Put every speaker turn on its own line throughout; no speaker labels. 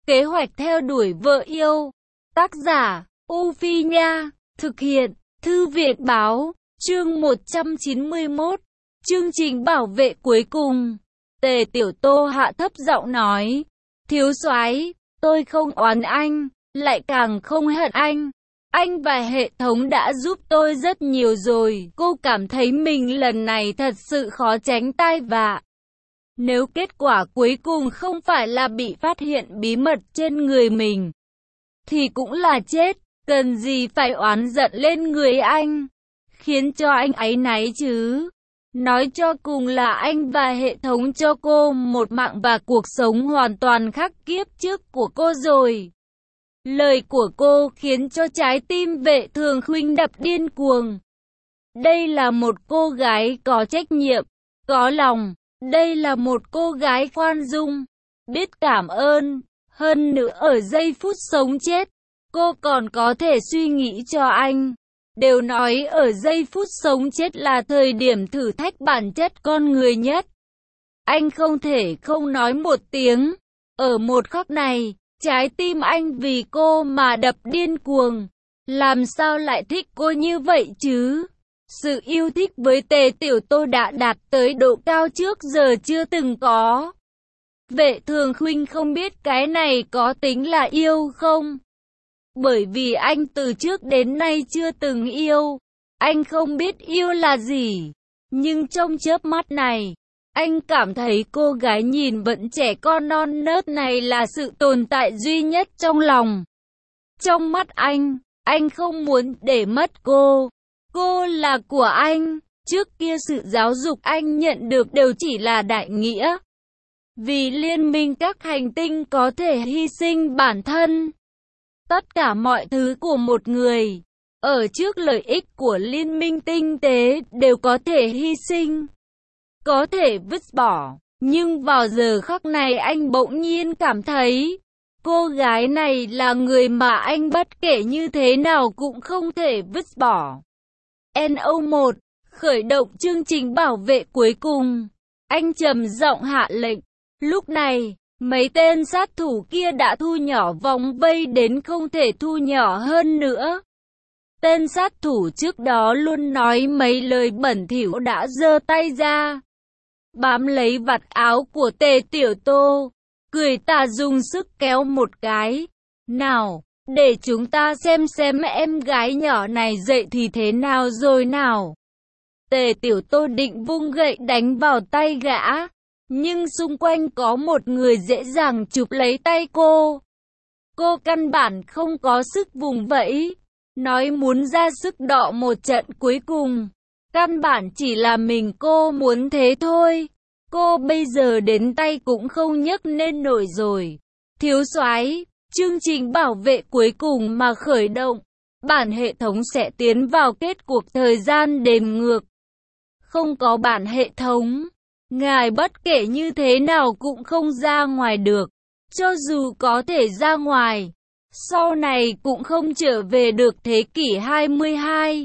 Kế hoạch theo đuổi vợ yêu. Tác giả, U Phi Nha. Thực hiện, Thư viện Báo. Chương 191. Chương trình bảo vệ cuối cùng. Tề Tiểu Tô hạ thấp giọng nói. Thiếu soái, tôi không oán anh, lại càng không hận anh. Anh và hệ thống đã giúp tôi rất nhiều rồi. Cô cảm thấy mình lần này thật sự khó tránh tai vạ. Nếu kết quả cuối cùng không phải là bị phát hiện bí mật trên người mình, thì cũng là chết. Cần gì phải oán giận lên người anh, khiến cho anh áy náy chứ. Nói cho cùng là anh và hệ thống cho cô một mạng và cuộc sống hoàn toàn khác kiếp trước của cô rồi. Lời của cô khiến cho trái tim Vệ Thường Khuynh đập điên cuồng. Đây là một cô gái có trách nhiệm, có lòng. Đây là một cô gái khoan dung, biết cảm ơn. Hơn nữa ở giây phút sống chết, cô còn có thể suy nghĩ cho anh. Đều nói ở giây phút sống chết là thời điểm thử thách bản chất con người nhất. Anh không thể không nói một tiếng. Ở một khắc này, trái tim anh vì cô mà đập điên cuồng. Làm sao lại thích cô như vậy chứ? Sự yêu thích với Tề Tiểu Tô đã đạt tới độ cao trước giờ chưa từng có. Vệ Thường Khuynh không biết cái này có tính là yêu không? Bởi vì anh từ trước đến nay chưa từng yêu. Anh không biết yêu là gì. Nhưng trong chớp mắt này, anh cảm thấy cô gái nhìn vẫn trẻ con non nớt này là sự tồn tại duy nhất trong lòng. Trong mắt anh không muốn để mất cô. Cô là của anh. Trước kia sự giáo dục anh nhận được đều chỉ là đại nghĩa. Vì liên minh các hành tinh có thể hy sinh bản thân. Tất cả mọi thứ của một người, ở trước lợi ích của liên minh tinh tế đều có thể hy sinh, có thể vứt bỏ. Nhưng vào giờ khắc này anh bỗng nhiên cảm thấy, cô gái này là người mà anh bất kể như thế nào cũng không thể vứt bỏ. NO1, khởi động chương trình bảo vệ cuối cùng. Anh trầm giọng hạ lệnh. Lúc này, mấy tên sát thủ kia đã thu nhỏ vòng vây đến không thể thu nhỏ hơn nữa. Tên sát thủ trước đó luôn nói mấy lời bẩn thỉu đã giơ tay ra, bám lấy vạt áo của Tề Tiểu Tô, cười tà dùng sức kéo một cái. Nào, để chúng ta xem em gái nhỏ này dậy thì thế nào rồi nào. Tề Tiểu Tô định vung gậy đánh vào tay gã, nhưng xung quanh có một người dễ dàng chụp lấy tay cô. Cô căn bản không có sức vùng vẫy, nói muốn ra sức đọ một trận cuối cùng. Căn bản chỉ là mình cô muốn thế thôi. Cô bây giờ đến tay cũng không nhấc nên nổi rồi. Thiếu soái, chương trình bảo vệ cuối cùng mà khởi động. Bản hệ thống sẽ tiến vào kết cuộc thời gian đếm ngược. Không có bản hệ thống, ngài bất kể như thế nào cũng không ra ngoài được. Cho dù có thể ra ngoài, sau này cũng không trở về được thế kỷ 22.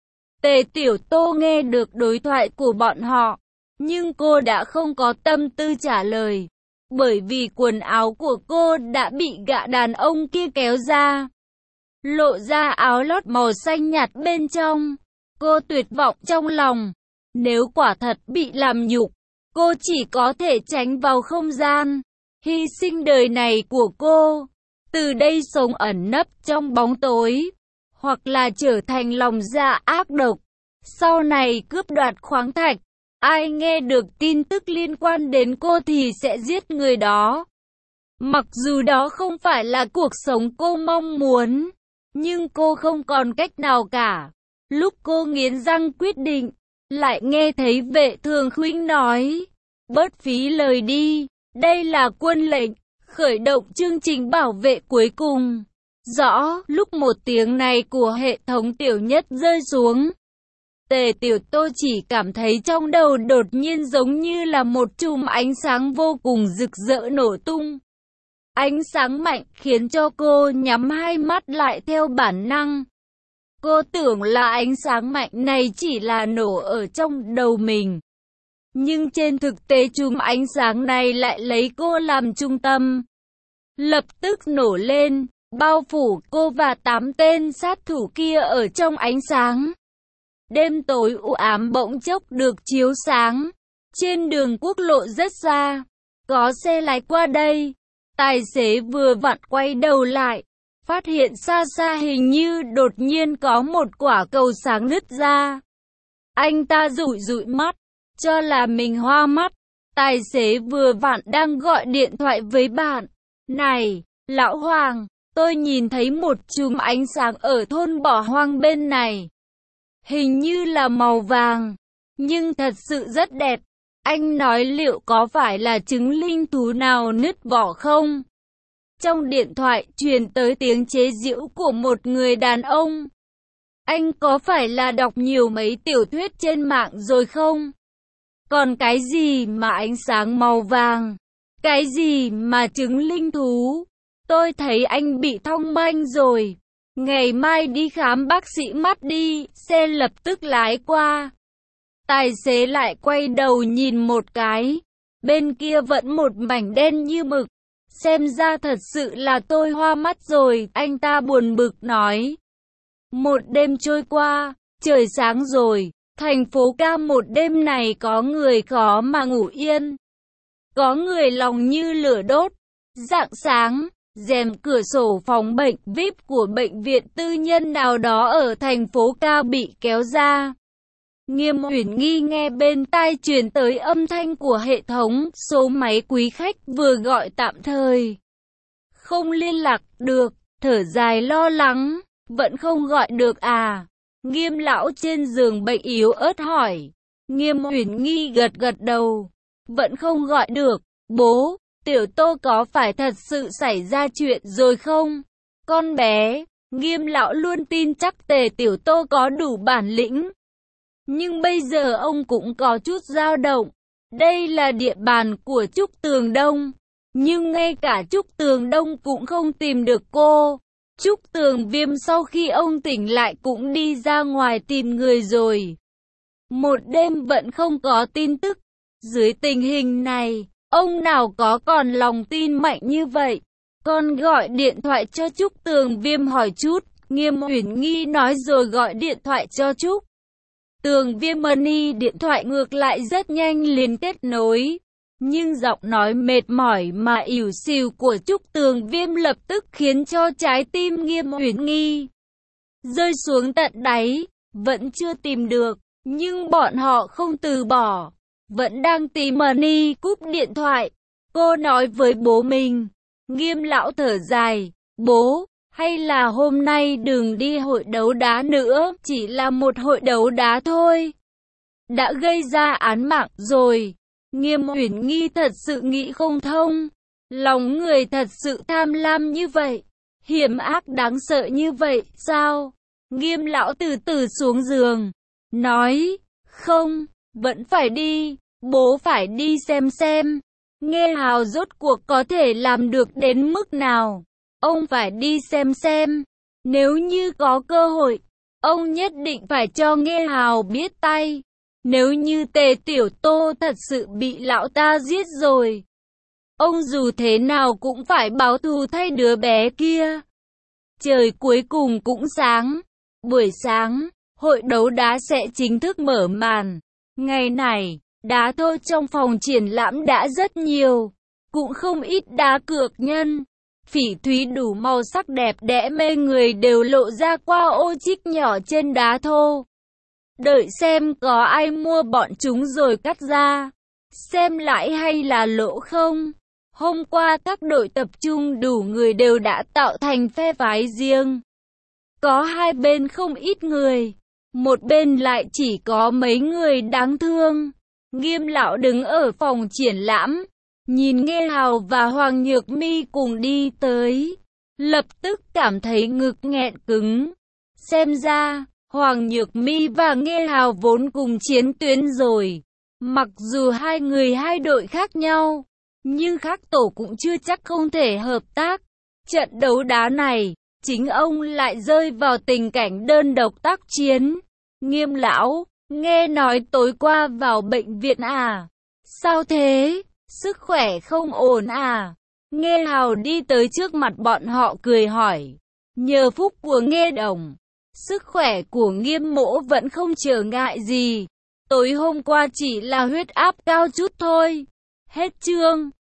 Tề Tiểu Tô nghe được đối thoại của bọn họ, nhưng cô đã không có tâm tư trả lời. Bởi vì quần áo của cô đã bị gã đàn ông kia kéo ra, lộ ra áo lót màu xanh nhạt bên trong. Cô tuyệt vọng trong lòng. Nếu quả thật bị làm nhục, cô chỉ có thể tránh vào không gian, hy sinh đời này của cô, từ đây sống ẩn nấp trong bóng tối, hoặc là trở thành lòng dạ ác độc, sau này cướp đoạt khoáng thạch. Ai nghe được tin tức liên quan đến cô thì sẽ giết người đó. Mặc dù đó không phải là cuộc sống cô mong muốn, nhưng cô không còn cách nào cả. Lúc cô nghiến răng quyết định, lại nghe thấy Vệ Thường Khuynh nói, bớt phí lời đi, đây là quân lệnh, khởi động chương trình bảo vệ cuối cùng. Rõ, lúc một tiếng này của hệ thống tiểu nhất rơi xuống, Tề Tiểu Tô chỉ cảm thấy trong đầu đột nhiên giống như là một chùm ánh sáng vô cùng rực rỡ nổ tung. Ánh sáng mạnh khiến cho cô nhắm hai mắt lại theo bản năng. Cô tưởng là ánh sáng mạnh này chỉ là nổ ở trong đầu mình. Nhưng trên thực tế chùm ánh sáng này lại lấy cô làm trung tâm. lập tức nổ lên, bao phủ cô và 8 tên sát thủ kia ở trong ánh sáng. Đêm tối u ám bỗng chốc được chiếu sáng. Trên đường quốc lộ rất xa, có xe lái qua đây. Tài xế vừa vặn quay đầu lại, phát hiện xa xa hình như đột nhiên có một quả cầu sáng nứt ra. Anh ta dụi dụi mắt, cho là mình hoa mắt. Tài xế vừa vặn đang gọi điện thoại với bạn. Này, lão Hoàng, tôi nhìn thấy một chùm ánh sáng ở thôn bỏ hoang bên này. Hình như là màu vàng, nhưng thật sự rất đẹp. Anh nói liệu có phải là trứng linh thú nào nứt vỏ không? Trong điện thoại truyền tới tiếng chế giễu của một người đàn ông. Anh có phải là đọc nhiều mấy tiểu thuyết trên mạng rồi không? Còn cái gì mà ánh sáng màu vàng? Cái gì mà trứng linh thú? Tôi thấy anh bị thong manh rồi. Ngày mai đi khám bác sĩ mắt đi. Xe lập tức lái qua. Tài xế lại quay đầu nhìn một cái. Bên kia vẫn một mảnh đen như mực. Xem ra thật sự là tôi hoa mắt rồi, anh ta buồn bực nói. Một đêm trôi qua, trời sáng rồi. Thành phố ca một đêm này có người khó mà ngủ yên. Có người lòng như lửa đốt. Rạng sáng, rèm cửa sổ phòng bệnh VIP của bệnh viện tư nhân nào đó ở thành phố ca bị kéo ra. Nghiêm Uyển Nghi nghe bên tai truyền tới âm thanh của hệ thống, số máy quý khách vừa gọi tạm thời. Không liên lạc được, thở dài lo lắng, vẫn không gọi được à? Nghiêm lão trên giường bệnh yếu ớt hỏi. Nghiêm Uyển Nghi gật gật đầu, vẫn không gọi được. Bố, Tiểu Tô có phải thật sự xảy ra chuyện rồi không? Con bé, Nghiêm lão luôn tin chắc Tề Tiểu Tô có đủ bản lĩnh. Nhưng bây giờ ông cũng có chút dao động. Đây là địa bàn của Trúc Tường Đông. Nhưng ngay cả Trúc Tường Đông cũng không tìm được cô. Trúc Tường Viêm sau khi ông tỉnh lại cũng đi ra ngoài tìm người rồi. Một đêm vẫn không có tin tức. Dưới tình hình này, ông nào có còn lòng tin mạnh như vậy? Con gọi điện thoại cho Trúc Tường Viêm hỏi chút. Nghiêm Uyển Nghi nói rồi gọi điện thoại cho Trúc Tường Viêm. Money điện thoại ngược lại rất nhanh liền kết nối. Nhưng giọng nói mệt mỏi mà ỉu xìu của Trúc Tường Viêm lập tức khiến cho trái tim Nghiêm Uyển Nghi rơi xuống tận đáy. Vẫn chưa tìm được, nhưng bọn họ không từ bỏ, vẫn đang tìm. Money cúp điện thoại, cô nói với bố mình. Nghiêm lão thở dài, bố, hay là hôm nay đừng đi hội đấu đá nữa, chỉ là một hội đấu đá thôi. Đã gây ra án mạng rồi. Nghiêm Uyển Nghi thật sự nghĩ không thông. Lòng người thật sự tham lam như vậy, hiểm ác đáng sợ như vậy, sao? Nghiêm lão từ từ xuống giường, nói, không, vẫn phải đi, bố phải đi xem. Nghe Hào rốt cuộc có thể làm được đến mức nào. Ông phải đi xem. Nếu như có cơ hội, ông nhất định phải cho Nghe Hào biết tay. Nếu như Tề Tiểu Tô thật sự bị lão ta giết rồi, ông dù thế nào cũng phải báo thù thay đứa bé kia. Trời cuối cùng cũng sáng. Buổi sáng, hội đấu đá sẽ chính thức mở màn. Ngày này, đá thôi trong phòng triển lãm đã rất nhiều, cũng không ít đá cược nhân. Phỉ thúy đủ màu sắc đẹp đẽ mê người đều lộ ra qua ô chích nhỏ trên đá thô. Đợi xem có ai mua bọn chúng rồi cắt ra, xem lãi hay là lỗ không. Hôm qua các đội tập trung đủ người đều đã tạo thành phe phái riêng. Có hai bên không ít người, một bên lại chỉ có mấy người đáng thương. Nghiêm lão đứng ở phòng triển lãm, nhìn Nghe Hào và Hoàng Nhược Mi cùng đi tới, lập tức cảm thấy ngực nghẹn cứng. Xem ra, Hoàng Nhược Mi và Nghe Hào vốn cùng chiến tuyến rồi. Mặc dù hai người hai đội khác nhau, nhưng khác tổ cũng chưa chắc không thể hợp tác. Trận đấu đá này, chính ông lại rơi vào tình cảnh đơn độc tác chiến. Nghiêm lão, nghe nói tối qua vào bệnh viện à? Sao thế? Sức khỏe không ổn à? Nghe Hào đi tới trước mặt bọn họ cười hỏi. Nhờ phúc của Nghe Đồng, sức khỏe của Nghiêm Mỗ vẫn không trở ngại gì. Tối hôm qua chỉ là huyết áp cao chút thôi. Hết chương.